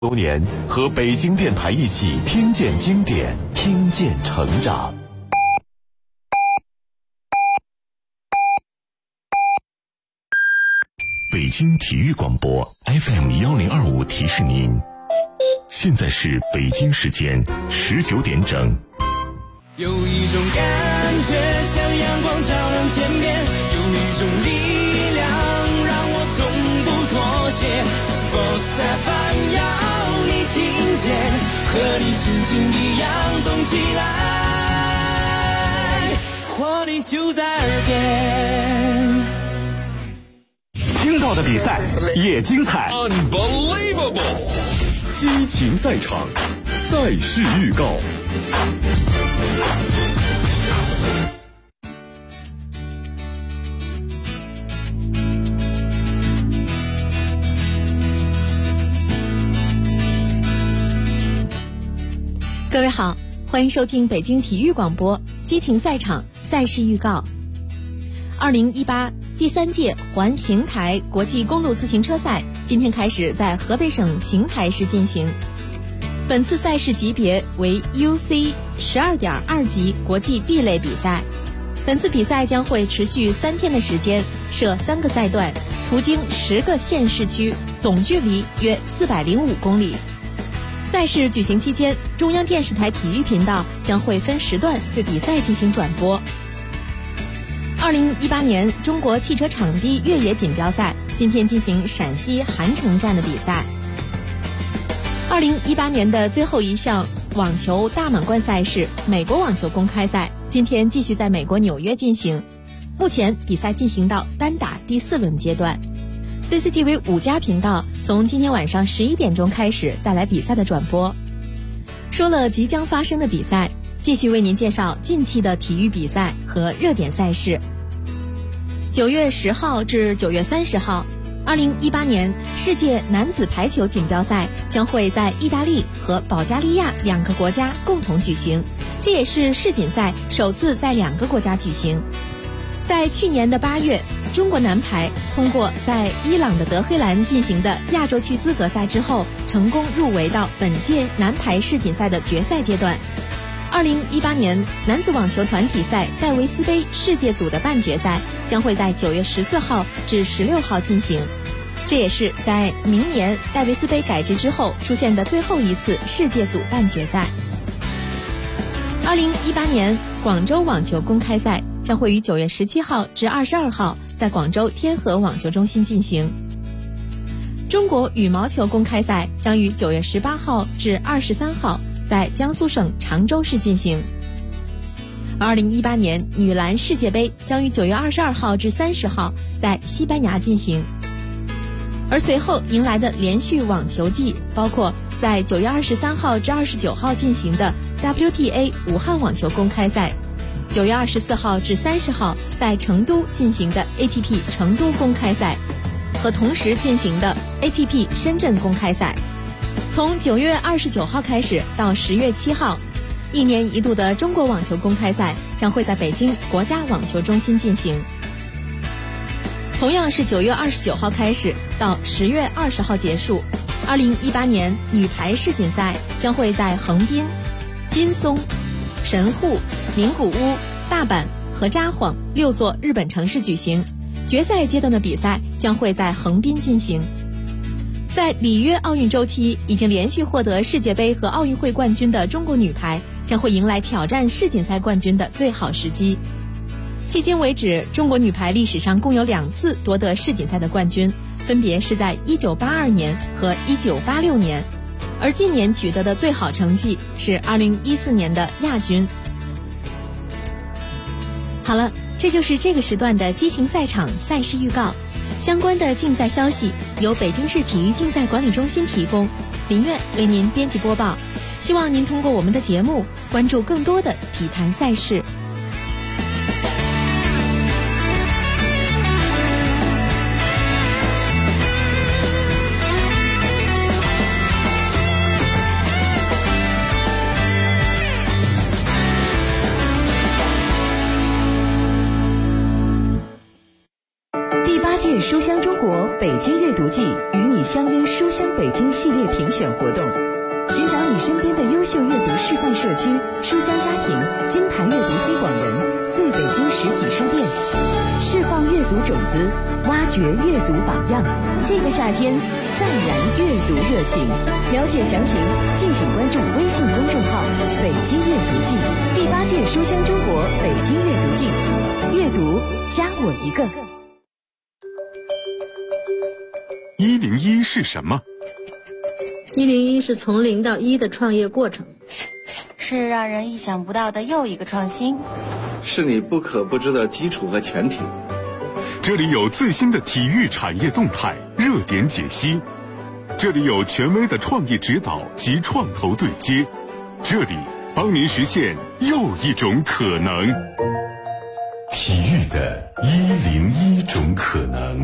多年，和北京电台一起听见经典，听见成长。北京体育广播 FM1025提示您，现在是北京时间19点整。 有一种感觉像阳光照亮天边，有一种力量让我从不妥协。Sports FM 要你听见，和你心情一样动起来，活力就在耳边。 听到的比赛也精彩 Unbelievable！ 激情赛场，赛事预告。 各位好，欢迎收听北京体育广播激情赛场赛事预告。2018第3届环邢台国际公路自行车赛今天开始在河北省邢台市进行。本次赛事级别为 UC 12.2级国际 B 类比赛。本次比赛将会持续3天的时间，设3个赛段，途经10个县市区，总距离约405公里。赛事举行期间，中央电视台体育频道将会分时段对比赛进行转播。2018年中国汽车场地越野锦标赛今天进行陕西韩城站的比赛。2018年的最后一项网球大满贯赛事美国网球公开赛今天继续在美国纽约进行，目前比赛进行到单打第4轮阶段。CCTV 5家频道从今天晚上11点钟开始带来比赛的转播。说了即将发生的比赛，继续为您介绍近期的体育比赛和热点赛事。9月10号至9月30号，2018年世界男子排球锦标赛将会在意大利和保加利亚2个国家共同举行，这也是世锦赛首次在2个国家举行。在去年的8月，中国男排通过在伊朗的德黑兰进行的亚洲区资格赛之后，成功入围到本届男排世锦赛的决赛阶段。2018年男子网球团体赛戴维斯杯世界组的半决赛将会在9月14号至16号进行，这也是在明年戴维斯杯改制之后出现的最后一次世界组半决赛。2018年广州网球公开赛将会于9月17号至22号在广州天河网球中心进行。中国羽毛球公开赛将于9月18号至23号在江苏省常州市进行。2018年女篮世界杯将于9月22号至30号在西班牙进行。而随后迎来的连续网球季包括在9月23号至29号进行的 WTA 武汉网球公开赛，9月24号至30号在成都进行的 ATP 成都公开赛和同时进行的 ATP 深圳公开赛。从9月29号开始到10月7号，1年1度的中国网球公开赛将会在北京国家网球中心进行。同样是9月29号开始到10月20号结束，2018年女排世锦赛将会在横滨、滨松、神户、名古屋、大阪和札幌6座日本城市举行，决赛阶段的比赛将会在横滨进行。在里约奥运周期已经连续获得世界杯和奥运会冠军的中国女排将会迎来挑战世锦赛冠军的最好时机。迄今为止，中国女排历史上共有2次夺得世锦赛的冠军，分别是在1982年和1986年，而今年取得的最好成绩是2014年的亚军。好了，这就是这个时段的激情赛场赛事预告。相关的竞赛消息由北京市体育竞赛管理中心提供，林苑为您编辑播报。希望您通过我们的节目关注更多的体坛赛事。 书香中国北京阅读季与你相约书香北京系列评选活动，寻找你身边的优秀阅读示范社区、书香家庭、金牌阅读推广人、最北京实体书店，释放阅读种子，挖掘阅读榜样。这个夏天再燃阅读热情。了解详情，敬请关注微信公众号“北京阅读季”第8届书香中国北京阅读季，阅读加我一个。 101是什么 ？101是从0到1的创业过程， 是让人意想不到的又一个创新， 是你不可不知的基础和前提。 这里有最新的体育产业动态、热点解析，这里有权威的创意指导及创投对接，这里帮您实现又一种可能。 体育的101种可能。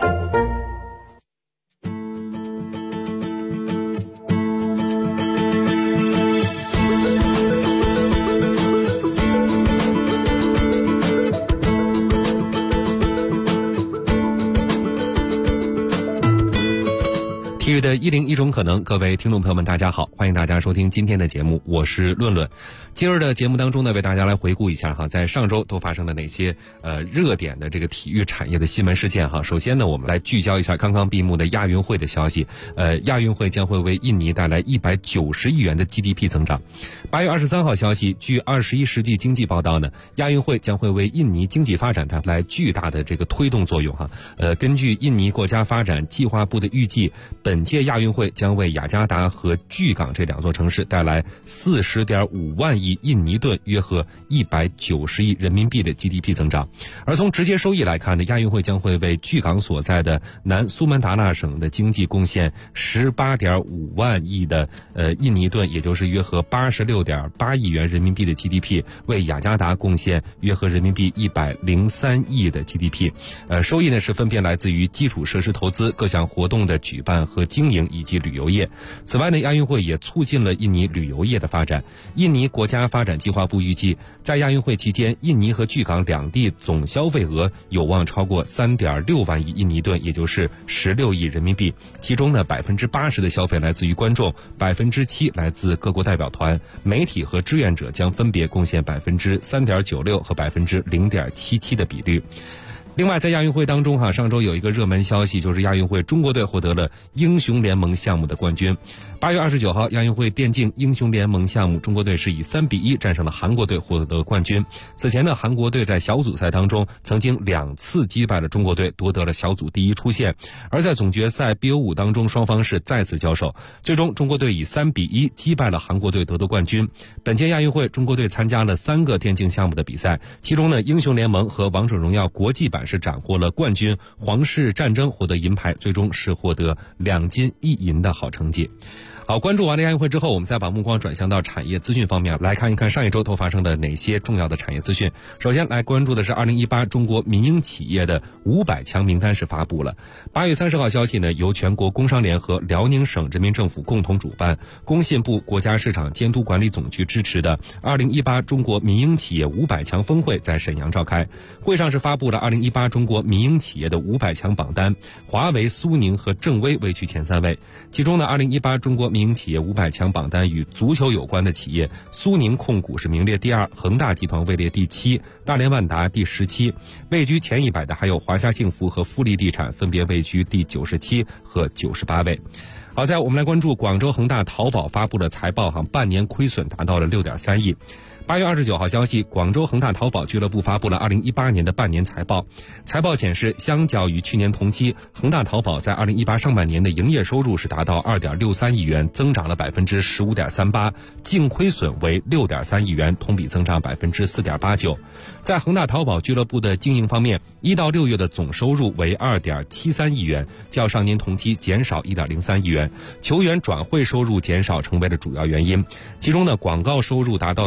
体育的101种可能，各位听众朋友们大家好，欢迎大家收听今天的节目，我是论论。今儿的节目当中呢，为大家来回顾一下在上周都发生了哪些热点的这个体育产业的新闻事件首先呢，我们来聚焦一下刚刚闭幕的亚运会的消息。亚运会将会为印尼带来190亿元的 GDP 增长。8月23号消息，据21世纪经济报道呢，亚运会将会为印尼经济发展带来巨大的这个推动作用根据印尼国家发展计划部的预计，本届亚运会将为雅加达和巨港这2座城市带来40.5万亿印尼盾，约合190亿人民币的 GDP 增长。而从直接收益来看呢，亚运会将会为巨港所在的南苏门答腊省的经济贡献18.5万亿的印尼盾，也就是约合86.8亿元人民币的 GDP， 为雅加达贡献约合人民币103亿的 GDP。收益呢是分别来自于基础设施投资、各项活动的举办和经营以及旅游业。此外呢，亚运会也促进了印尼旅游业的发展。印尼国家发展计划部预计，在亚运会期间，印尼和巨港两地总消费额有望超过3.6万亿印尼盾，也就是16亿人民币。其中呢，80%的消费来自于观众，7%来自各国代表团，媒体和志愿者将分别贡献3.96%和0.77%的比率。另外，在亚运会当中上周有一个热门消息，就是亚运会中国队获得了英雄联盟项目的冠军。8月29号，亚运会电竞英雄联盟项目，中国队是以3-1战胜了韩国队，获得冠军。此前呢，韩国队在小组赛当中曾经2次击败了中国队，夺得了小组第1出线。而在总决赛 BO5 当中，双方是再次交手，最终中国队以3-1击败了韩国队，夺得冠军。本届亚运会，中国队参加了3个电竞项目的比赛，其中呢，英雄联盟和王者荣耀国际版是斩获了冠军，皇室战争获得银牌，最终是获得2金1银的好成绩。好，关注完了亚运会之后，我们再把目光转向到产业资讯方面，来看一看上一周都发生了哪些重要的产业资讯。首先来关注的是2018中国民营企业的500强名单是发布了。8月30号消息呢，由全国工商联和辽宁省人民政府共同主办，工信部国家市场监督管理总局支持的2018中国民营企业500强峰会在沈阳召开。会上是发布了2018中国民营企业的500强榜单，华为、苏宁和正威位居前3位。其中呢，2018中国民营企业500强榜单与足球有关的企业，苏宁控股是名列第2，恒大集团位列第7，大连万达第17。位居前100的还有华夏幸福和富力地产，分别位居第97和98位。好在我们来关注广州恒大淘宝发布了财报半年亏损达到了6.3亿。8月29号消息，广州恒大淘宝俱乐部发布了2018年的半年财报。财报显示，相较于去年同期，恒大淘宝在2018上半年的营业收入是达到2.63亿元，增长了15.38%，净亏损为6.3亿元，同比增长4.89%。在恒大淘宝俱乐部的经营方面，1到6月的总收入为2.73亿元，较上年同期减少1.03亿元。球员转会收入减少成为了主要原因。其中呢，广告收入达到了2.3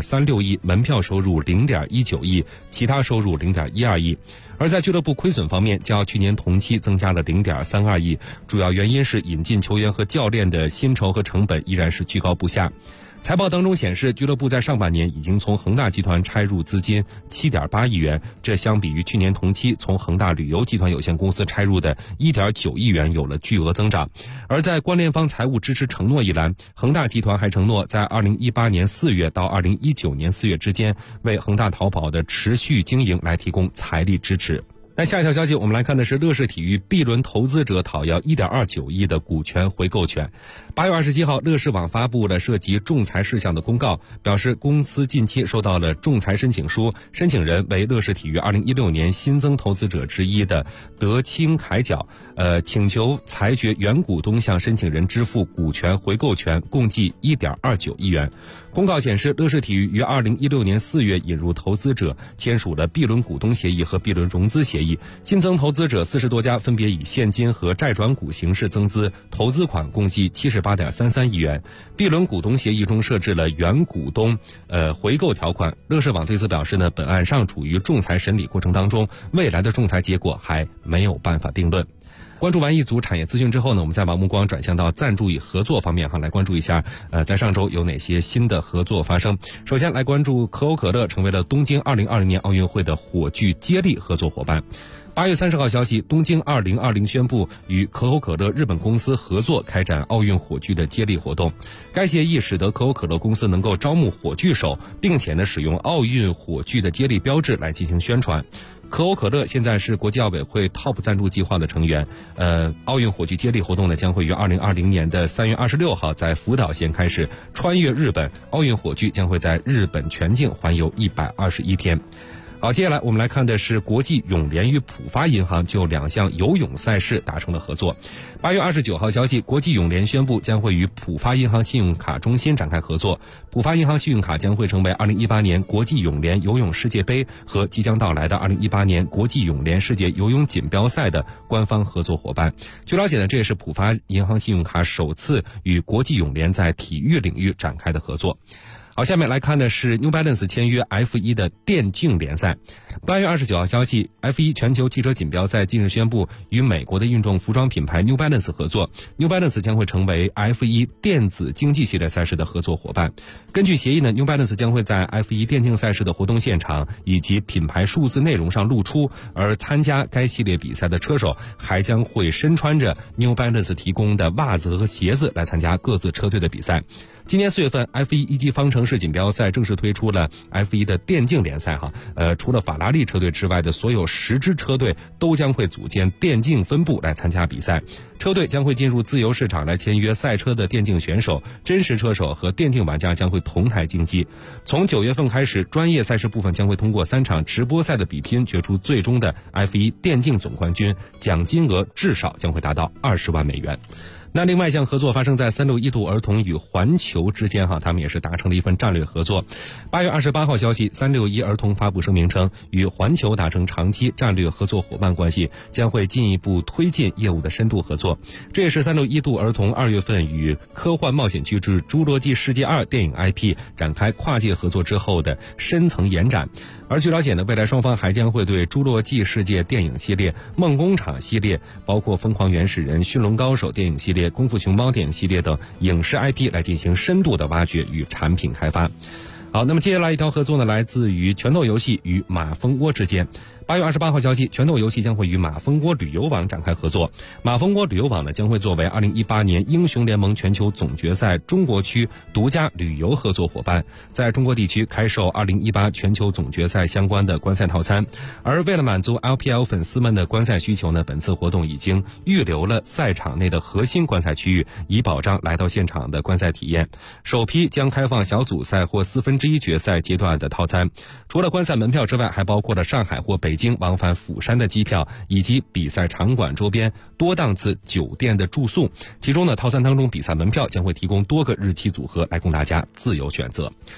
0.36亿，门票收入0.19亿，其他收入0.12亿。而在俱乐部亏损方面，较去年同期增加了0.32亿，主要原因是引进球员和教练的薪酬和成本依然是居高不下。财报当中显示，俱乐部在上半年已经从恒大集团拆入资金7.8亿元，这相比于去年同期从恒大旅游集团有限公司拆入的1.9亿元有了巨额增长。而在关联方财务支持承诺一栏，恒大集团还承诺在2018年4月到2019年4月之间，为恒大淘宝的持续经营来提供财力支持。那下一条消息，我们来看的是乐视体育 B 轮投资者讨要1.29亿的股权回购权。8月27号，乐视网发布了涉及仲裁事项的公告，表示公司近期收到了仲裁申请书，申请人为乐视体育2016年新增投资者之一的德清铠甲，请求裁决原股东向申请人支付股权回购权，共计1.29亿元。公告显示，乐视体育于2016年4月引入投资者，签署了 B 轮股东协议和 B 轮融资协议，新增投资者40多家，分别以现金和债转股形式增资，投资款共计78.33亿元。B 轮股东协议中设置了原股东回购条款。乐视网对此表示呢，本案尚处于仲裁审理过程当中，未来的仲裁结果还没有办法定论。关注完一组产业资讯之后呢，我们再把目光转向到赞助与合作方面来关注一下在上周有哪些新的合作发生。首先来关注可口可乐成为了东京2020年奥运会的火炬接力合作伙伴。8月30号消息，东京2020宣布与可口可乐日本公司合作开展奥运火炬的接力活动。该协议使得可口可乐公司能够招募火炬手，并且呢使用奥运火炬的接力标志来进行宣传。可口可乐现在是国际奥委会 TOP 赞助计划的成员。奥运火炬接力活动呢将会于2020年的3月26号在福岛县开始，穿越日本，奥运火炬将会在日本全境环游121天。好，接下来我们来看的是国际泳联与浦发银行就2项游泳赛事达成了合作。8月29号消息，国际泳联宣布将会与浦发银行信用卡中心展开合作。浦发银行信用卡将会成为2018年国际泳联游泳世界杯和即将到来的2018年国际泳联世界游泳锦标赛的官方合作伙伴。据了解呢，这也是浦发银行信用卡首次与国际泳联在体育领域展开的合作。好，下面来看的是 New Balance 签约 F1 的电竞联赛。8月29号消息， F1 全球汽车锦标赛近日宣布与美国的运动服装品牌 New Balance 合作。 New Balance 将会成为 F1 电子竞技系列赛事的合作伙伴。根据协议呢， New Balance 将会在 F1 电竞赛事的活动现场以及品牌数字内容上露出，而参加该系列比赛的车手还将会身穿着 New Balance 提供的袜子和鞋子来参加各自车队的比赛。今年4月份 F1 一级方程式锦标赛正式推出了 F1 的电竞联赛除了法拉利车队之外的所有10支车队都将会组建电竞分部来参加比赛。车队将会进入自由市场来签约赛车的电竞选手，真实车手和电竞玩家将会同台竞技。从9月份开始，专业赛事部分将会通过3场直播赛的比拼决出最终的 F1 电竞总冠军，奖金额至少将会达到20万美元。那另外一项合作发生在361度儿童与环球之间他们也是达成了一份战略合作。8月28号消息，361儿童发布声明称，与环球达成长期战略合作伙伴关系，将会进一步推进业务的深度合作。这也是361度儿童2月份与科幻冒险巨制《侏罗纪世界2》电影 IP 展开跨界合作之后的深层延展。而据了解呢，未来双方还将会对《侏罗纪世界》电影系列、梦工厂系列，包括《疯狂原始人》、《驯龙高手》电影系列、功夫熊猫电影系列等影视 IP 来进行深度的挖掘与产品开发。好，那么接下来一条合作呢，来自于拳头游戏与马蜂窝之间。8月28号消息，拳头游戏将会与马蜂窝旅游网展开合作。马蜂窝旅游网呢，将会作为2018年英雄联盟全球总决赛中国区独家旅游合作伙伴，在中国地区开售2018全球总决赛相关的观赛套餐。而为了满足 LPL 粉丝们的观赛需求呢，本次活动已经预留了赛场内的核心观赛区域，以保障来到现场的观赛体验。首批将开放小组赛或1/4决赛阶段的套餐。除了观赛门票之外，还包括了上海或北京往返釜山的机票，以及比赛场馆周边多档次酒店的住宿。其中呢，套餐当中比赛门票将会提供多个日期组合来供大家自由选择。好，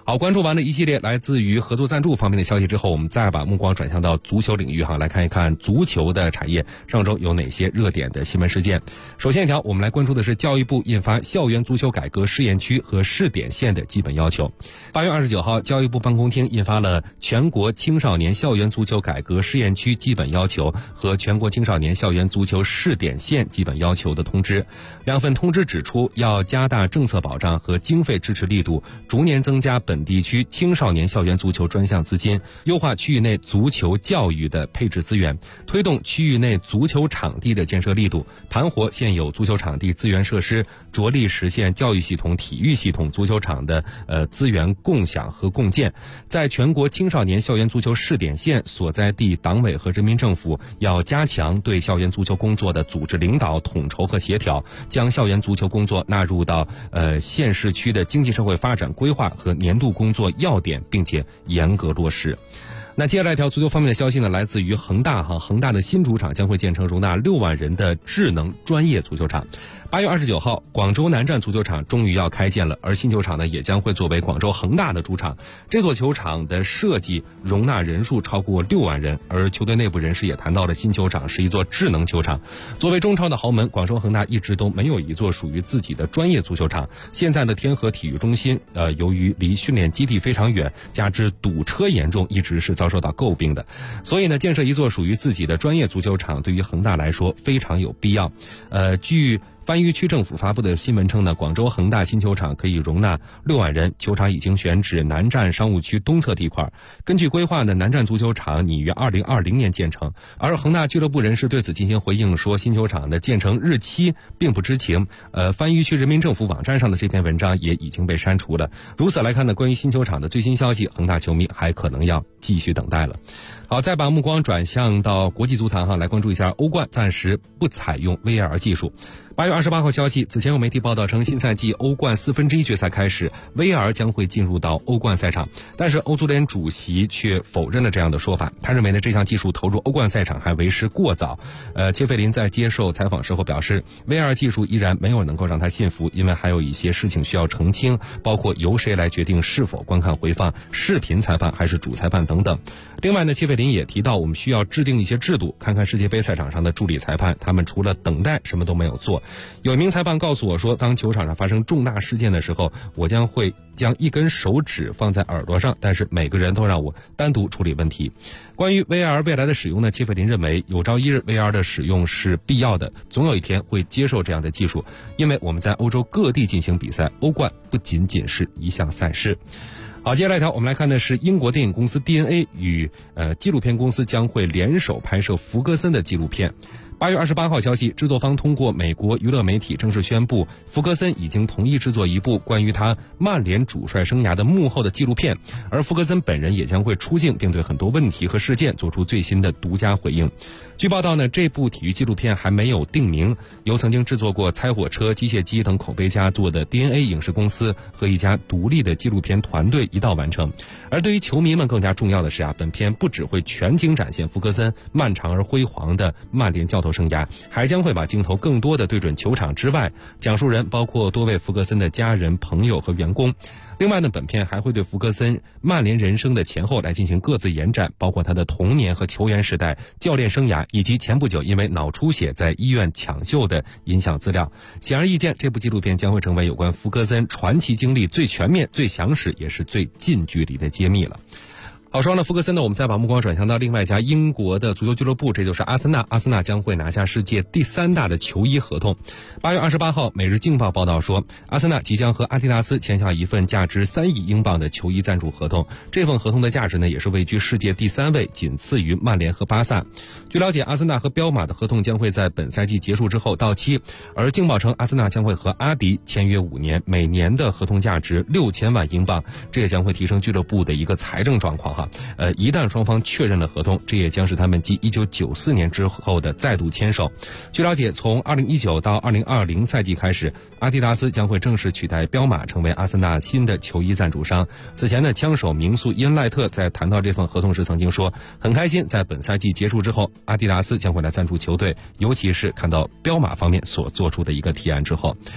好，关注完了一系列来自于合作赞助方面的消息之后，我们再把目光转向到足球领域来看一看足球的产业上周有哪些热点的新闻事件。首先一条，我们来关注的是教育部印发校园足球改革试验区和试点线的基本要求。8月29号，教育部办公厅印发了全国青少年校园足球改革试验区基本要求和全国青少年校园足球试点线基本要求的通知。两份通知指出，要加大政策保障和经费支持力度，逐年增加本地区青少年校园足球专项资金，优化区域内足球教育的配置资源，推动区域内足球场地的建设力度，盘活现有足球场地资源设施，着力实现教育系统、体育系统、足球场的资源共享和共建。在全国青少年校园足球试点线所在地党委和人民政府要加强对校园足球工作的组织领导、统筹和协调，将校园足球工作纳入到县市区的经济社会发展规划和年度工作要点，并且严格落实。那接下来一条足球方面的消息呢，来自于恒大恒大的新主场将会建成容纳6万人的智能专业足球场。8月29号，广州南站足球场终于要开建了，而新球场呢也将会作为广州恒大的主场。这座球场的设计容纳人数超过6万人，而球队内部人士也谈到了新球场是一座智能球场。作为中超的豪门，广州恒大一直都没有一座属于自己的专业足球场。现在的天河体育中心由于离训练基地非常远，加之堵车严重，一直是遭受到诟病的。所以呢，建设一座属于自己的专业足球场对于恒大来说非常有必要。据番禺区政府发布的新闻称呢，广州恒大新球场可以容纳6万人，球场已经选址南站商务区东侧地块。根据规划呢，南站足球场拟于2020年建成，而恒大俱乐部人士对此进行回应说，新球场的建成日期并不知情。番禺区人民政府网站上的这篇文章也已经被删除了。如此来看呢，关于新球场的最新消息，恒大球迷还可能要继续等待了。好，再把目光转向到国际足坛来关注一下欧冠暂时不采用 VAR 技术。8月28号消息，此前有媒体报道称，新赛季欧冠1/4决赛开始 ，VAR 将会进入到欧冠赛场，但是欧足联主席却否认了这样的说法。他认为呢，这项技术投入欧冠赛场还为时过早。切费林在接受采访时候表示 ，VAR 技术依然没有能够让他信服，因为还有一些事情需要澄清，包括由谁来决定是否观看回放，视频裁判还是主裁判等等。另外呢，切费林也提到，我们需要制定一些制度，看看世界杯赛场上的助理裁判，他们除了等待什么都没有做。有一名裁判告诉我说，当球场上发生重大事件的时候，我将会将一根手指放在耳朵上，但是每个人都让我单独处理问题。关于 VAR 未来的使用呢，切费林认为有朝一日 VAR 的使用是必要的，总有一天会接受这样的技术，因为我们在欧洲各地进行比赛，欧冠不仅仅是一项赛事。好，接下来一条我们来看的是英国电影公司 DNA 与纪录片公司将会联手拍摄福格森的纪录片。8月28号消息，制作方通过美国娱乐媒体正式宣布，福格森已经同意制作一部关于他曼联主帅生涯的幕后的纪录片，而福格森本人也将会出镜，并对很多问题和事件做出最新的独家回应。据报道呢，这部体育纪录片还没有定名，由曾经制作过《猜火车》《机械姬》等口碑佳作的 DNA 影视公司和一家独立的纪录片团队一道完成。而对于球迷们更加重要的是本片不只会全景展现福格森漫长而辉煌的曼联教头生涯，还将会把镜头更多的对准球场之外，讲述人包括多位福格森的家人、朋友和员工。另外呢，本片还会对福格森曼联人生的前后来进行各自延展，包括他的童年和球员时代、教练生涯，以及前不久因为脑出血在医院抢救的影像资料。显而易见，这部纪录片将会成为有关福格森传奇经历最全面、最详实，也是最近距离的揭秘了。好，说完了福格森呢，我们再把目光转向到另外一家英国的足球俱乐部，这就是阿森纳。阿森纳将会拿下世界第3大的球衣合同。8月28号，《每日镜报》报道说，阿森纳即将和阿迪达斯签下一份价值3亿英镑的球衣赞助合同。这份合同的价值呢，也是位居世界第3位，仅次于曼联和巴萨。据了解，阿森纳和彪马的合同将会在本赛季结束之后到期，而镜报称阿森纳将会和阿迪签约5年，每年的合同价值6000万英镑，这也将会提升俱乐部的一个财政状况。一旦双方确认了合同，这也将是他们继1994年之后的再度牵手。据了解，从2019到2020赛季开始，阿迪达斯将会正式取代彪马成为阿森纳新的球衣赞助商。此前呢，枪手名宿伊恩·赖特在谈到这份合同时曾经说，很开心在本赛季结束之后，阿迪达斯将会来赞助球队，尤其是看到彪马方面所做出的一个提案之后。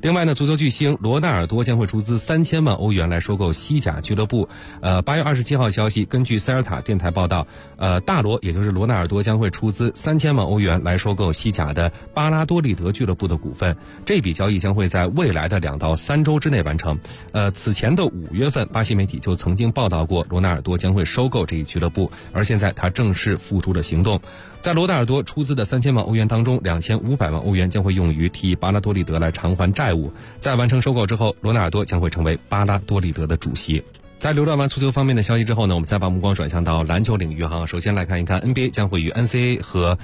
另外呢，足球巨星罗纳尔多将会出资3000万欧元来收购西甲俱乐部。8月27号消息，根据塞尔塔电台报道，大罗也就是罗纳尔多将会出资3000万欧元来收购西甲的巴拉多利德俱乐部的股份。这笔交易将会在未来的2到3周之内完成。此前的5月份，巴西媒体就曾经报道过罗纳尔多将会收购这一俱乐部，而现在他正式付诸了行动。在罗纳尔多出资的3000万欧元当中，2500万欧元将会用于替巴拉多利德来偿还债务。在完成收购之后，罗纳尔多将会成为巴拉多利德的主席。在浏览完足球方面的消息之后呢，我们再把目光转向到篮球领域哈。首先来看一看 NBA 将会与 NCAA 和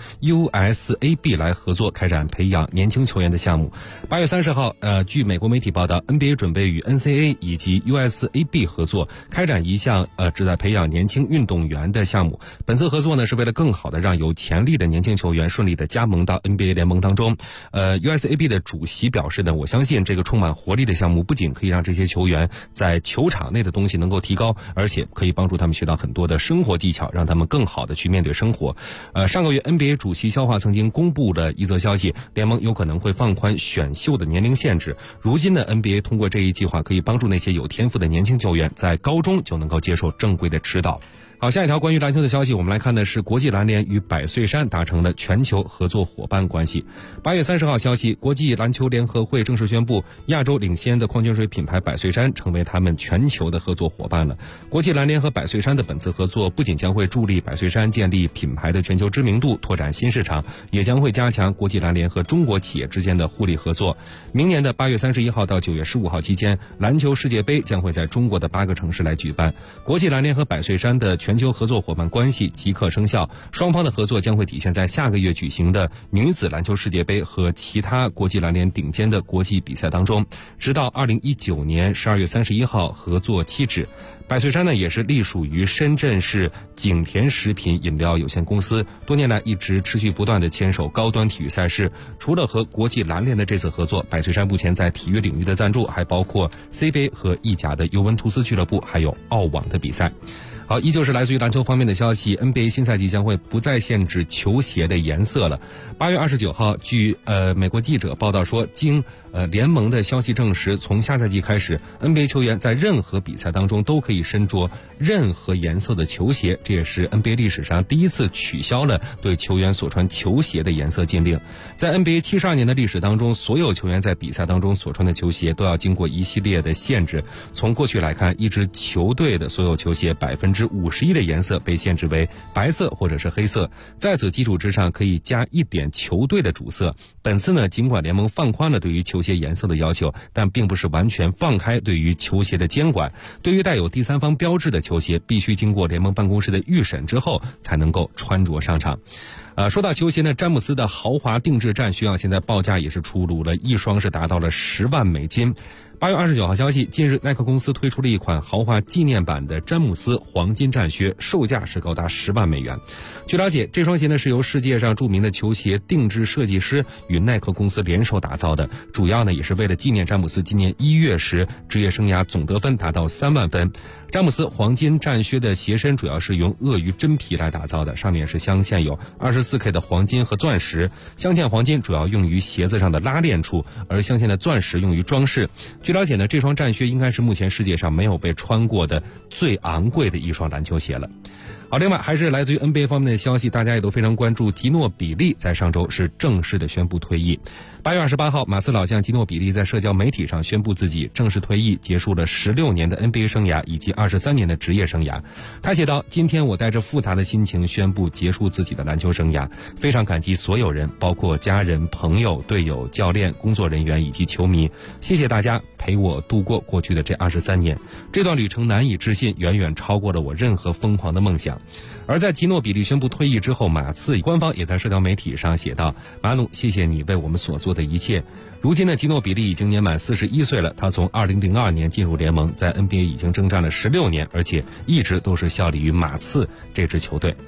USAB 来合作开展培养年轻球员的项目。8月30号，据美国媒体报道 ，NBA 准备与 NCAA 以及 USAB 合作开展一项旨在培养年轻运动员的项目。本次合作呢是为了更好的让有潜力的年轻球员顺利的加盟到 NBA 联盟当中。USAB 的主席表示呢，我相信这个充满活力的项目不仅可以让这些球员在球场内的东西能够提高，而且可以帮助他们学到很多的生活技巧，让他们更好的去面对生活。上个月 NBA 主席肖华曾经公布了一则消息，联盟有可能会放宽选秀的年龄限制。如今的 NBA 通过这一计划可以帮助那些有天赋的年轻球员在高中就能够接受正规的指导。好，下一条关于篮球的消息，我们来看的是国际篮联与百岁山达成了全球合作伙伴关系。8月30号消息，国际篮球联合会正式宣布，亚洲领先的矿泉水品牌百岁山成为他们全球的合作伙伴了。国际篮联和百岁山的本次合作不仅将会助力百岁山建立品牌的全球知名度，拓展新市场，也将会加强国际篮联和中国企业之间的互利合作。明年的8月31号到9月15号期间，篮球世界杯将会在中国的8个城市来举办。国际篮联和百岁山的全球合作伙伴关系即刻生效，双方的合作将会体现在下个月举行的女子篮球世界杯和其他国际篮联顶尖的国际比赛当中，直到2019年12月31号合作期止。百岁山呢也是隶属于深圳市景田食品饮料有限公司，多年来一直持续不断的牵手高端体育赛事。除了和国际篮联的这次合作，百岁山目前在体育领域的赞助还包括 CBA 和意甲的尤文图斯俱乐部，还有澳网的比赛。好，依旧是来自于篮球方面的消息 ，NBA 新赛季将会不再限制球鞋的颜色了。8月29号，据美国记者报道说，经联盟的消息证实，从下赛季开始 ，NBA 球员在任何比赛当中都可以身着任何颜色的球鞋，这也是 NBA 历史上第一次取消了对球员所穿球鞋的颜色禁令。在 NBA 72年的历史当中，所有球员在比赛当中所穿的球鞋都要经过一系列的限制。从过去来看，一支球队的所有球鞋51%的颜色被限制为白色或者是黑色，在此基础之上可以加一点球队的主色。本次呢，尽管联盟放宽了对于球鞋颜色的要求，但并不是完全放开对于球鞋的监管。对于带有第三方标志的球鞋，必须经过联盟办公室的预审之后才能够穿着上场。说到球鞋呢，詹姆斯的豪华定制战靴啊，现在报价也是出炉了，一双是达到了$10万。8月29号消息，近日耐克公司推出了一款豪华纪念版的詹姆斯黄金战靴，售价是高达$10万。据了解，这双鞋呢是由世界上著名的球鞋定制设计师与耐克公司联手打造的，主要呢也是为了纪念詹姆斯今年1月时职业生涯总得分达到3万分。詹姆斯黄金战靴的鞋身主要是用鳄鱼真皮来打造的，上面是镶嵌有24K 的黄金和钻石。镶嵌黄金主要用于鞋子上的拉链处，而镶嵌的钻石用于装饰。据了解呢，这双战靴应该是目前世界上没有被穿过的最昂贵的一双篮球鞋了。好，另外还是来自于 NBA 方面的消息，大家也都非常关注，吉诺比利在上周是正式的宣布退役。8月28号，马刺老将吉诺比利在社交媒体上宣布自己正式退役，结束了16年的 NBA 生涯以及23年的职业生涯。他写道：今天我带着复杂的心情宣布结束自己的篮球生涯，非常感激所有人，包括家人、朋友、队友、教练、工作人员以及球迷，谢谢大家陪我度过过去的这23年。这段旅程难以置信，远远超过了我任何疯狂的梦想。而在吉诺比利宣布退役之后，马刺官方也在社交媒体上写道：马努，谢谢你为我们所做的一切。如今的吉诺比利已经年满41岁了，他从2002年进入联盟，在 NBA 已经征战了16年，而且一直都是效力于马刺这支球队。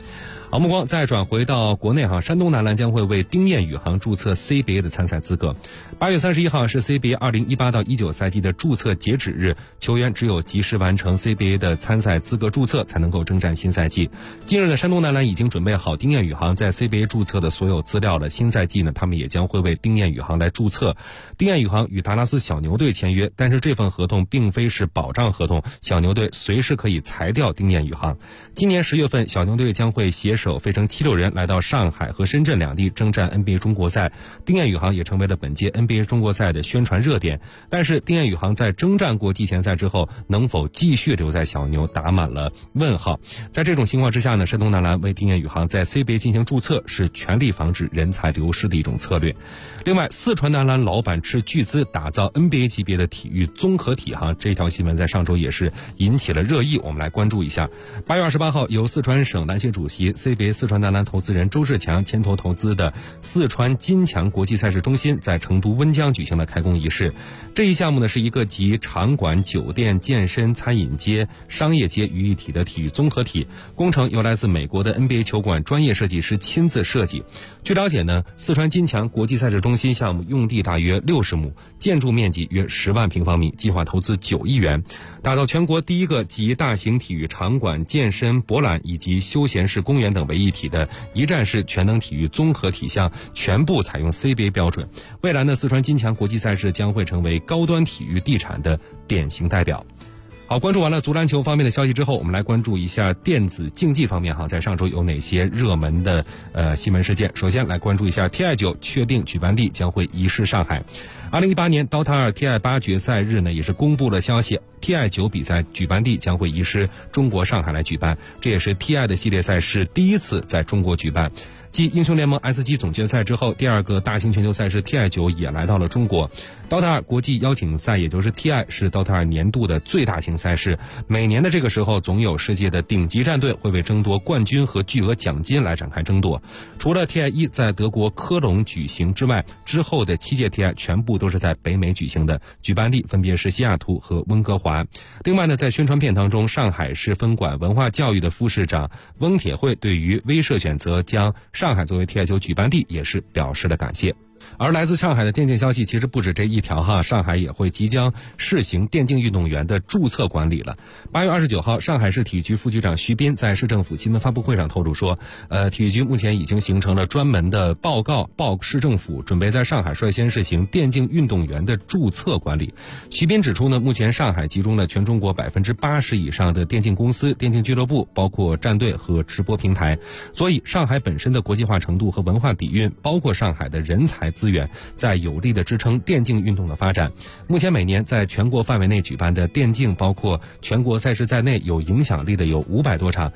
好，目光再转回到国内山东男篮将会为丁彦雨航注册 CBA 的参赛资格。8月31号是 CBA 2018到19赛季的注册截止日，球员只有及时完成 CBA 的参赛资格注册，才能够征战新赛季。近日的山东男篮已经准备好丁彦雨航在 CBA 注册的所有资料了，新赛季呢，他们也将会为丁彦雨航来注册。丁彦雨航与达拉斯小牛队签约，但是这份合同并非是保障合同，小牛队随时可以裁掉丁彦雨航。今年10月份，小牛队将会携手费城76人来到上海和深圳两地征战 NBA 中国赛，丁彦雨航也成为了本届 NBA 中国赛的宣传热点。但是丁彦雨航在征战过季前赛之后，能否继续留在小牛打满了问号。在这种情况之下呢，山东男篮为丁彦雨航在 CBA 进行注册，是全力防止人才流失的一种策略。另外，四川男篮老板斥巨资打造 NBA 级别的体育综合体这条新闻在上周也是引起了热议，我们来关注一下。8月28号，由四川省篮协主席、CBA 四川男篮投资人周志强牵头投资的四川金强国际赛事中心在成都温江举行了开工仪式。这一项目呢，是一个集场馆、酒店、健身、餐饮街、商业街于一体的体育综合体，工程由来自美国的 NBA 球馆专业设计师亲自设计。据了解呢，四川金强国际赛事中心项目用地大约60亩，建筑面积约10万平方米，计划投资9亿元，打造全国第一个集大型体育场馆、健身、博览以及休闲式公园等为一体的一站式全能体育综合体项，全部采用 CBA 标准。未来呢，四川金强国际赛事将会成为高端体育地产的典型代表。好，关注完了足篮球方面的消息之后，我们来关注一下电子竞技方面在上周有哪些热门的新闻事件。首先来关注一下 TI9 确定举办地将会移师上海。2018年 DOTA 2 TI8 决赛日呢，也是公布了消息， TI9 比赛举办地将会移师中国上海来举办，这也是 TI 的系列赛事第一次在中国举办。继英雄联盟 S7 总决赛之后，第二个大型全球赛事 TI9 也来到了中国。DOTA 2国际邀请赛，也就是 TI， 是 DOTA 2年度的最大型赛事。每年的这个时候，总有世界的顶级战队会为争夺冠军和巨额奖金来展开争夺。除了 TI1 在德国科隆举行之外，之后的7届 TI 全部都是在北美举行的，举办地分别是西雅图和温哥华。另外呢，在宣传片当中，上海市分管文化教育的副市长翁铁慧对于威社选择将上海作为 TI9 举办地也是表示了感谢。而来自上海的电竞消息其实不止这一条上海也会即将试行电竞运动员的注册管理了。8月29号，上海市体育局副局长徐斌在市政府新闻发布会上透露说，体育局目前已经形成了专门的报告报市政府，准备在上海率先试行电竞运动员的注册管理。徐斌指出呢，目前上海集中了全中国80%以上的电竞公司、电竞俱乐部，包括战队和直播平台，所以上海本身的国际化程度和文化底蕴，包括上海的人才资源，在有力的支撑电竞运动的发展。目前每年在全国范围内举办的电竞，包括全国赛事在内有影响力的有500多场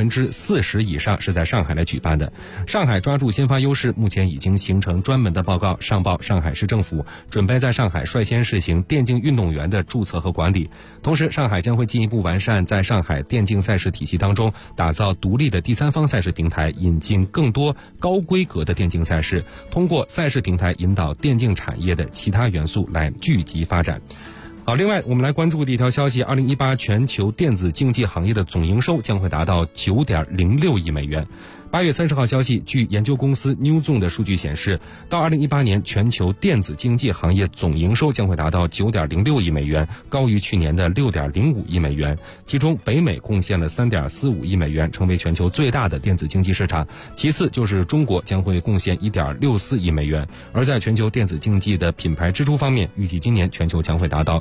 ，40%以上是在上海来举办的。上海抓住先发优势，目前已经形成专门的报告上报上海市政府，准备在上海率先试行电竞运动员的注册和管理。同时，上海将会进一步完善在上海电竞赛事体系当中打造独立的第三方赛事平台，引进更多高规格的电竞赛事，通过赛事平台引导电竞产业的其他元素来聚集发展。好，另外我们来关注的一条消息，2018全球电子竞技行业的总营收将会达到9.06亿美元。8月30号消息，据研究公司 Newzoo 的数据显示，到2018年全球电子竞技行业总营收将会达到9.06亿美元，高于去年的6.05亿美元。其中北美贡献了3.45亿美元，成为全球最大的电子竞技市场，其次就是中国将会贡献1.64亿美元。而在全球电子竞技的品牌支出方面，预计今年全球将会达到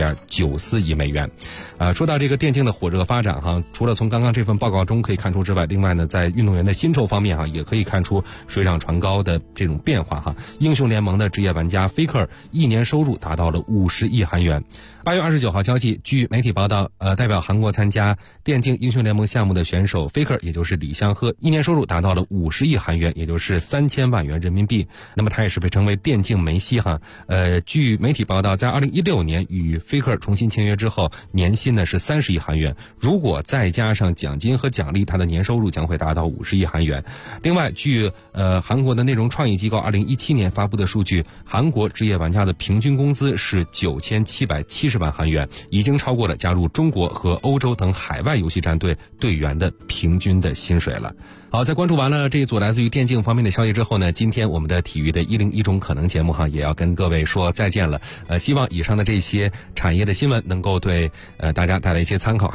6.94亿美元。说到这个电竞的火热发展除了从刚刚这份报告中可以看出之外，另外呢，在运动员的薪酬方面也可以看出水涨船高的这种变化英雄联盟的职业玩家 Faker 一年收入达到了50亿韩元。8月29号消息，据媒体报道，代表韩国参加电竞英雄联盟项目的选手 Faker， 也就是李相赫，一年收入达到了50亿韩元，也就是3000万元人民币。那么他也是被称为电竞梅西据媒体报道，在2016年与 Faker 重新签约之后，年薪呢是30亿韩元，如果再加上奖金和奖励，他的年收入将会达到50亿韩元。 韩元。另外，据韩国的内容创意机构2017年发布的数据，韩国职业玩家的平均工资是9770万韩元，已经超过了加入中国和欧洲等海外游戏战队队员的平均的薪水了。好，在关注完了这一组来自于电竞方面的消息之后呢，今天我们的体育的101种可能节目也要跟各位说再见了。希望以上的这些产业的新闻能够对大家带来一些参考。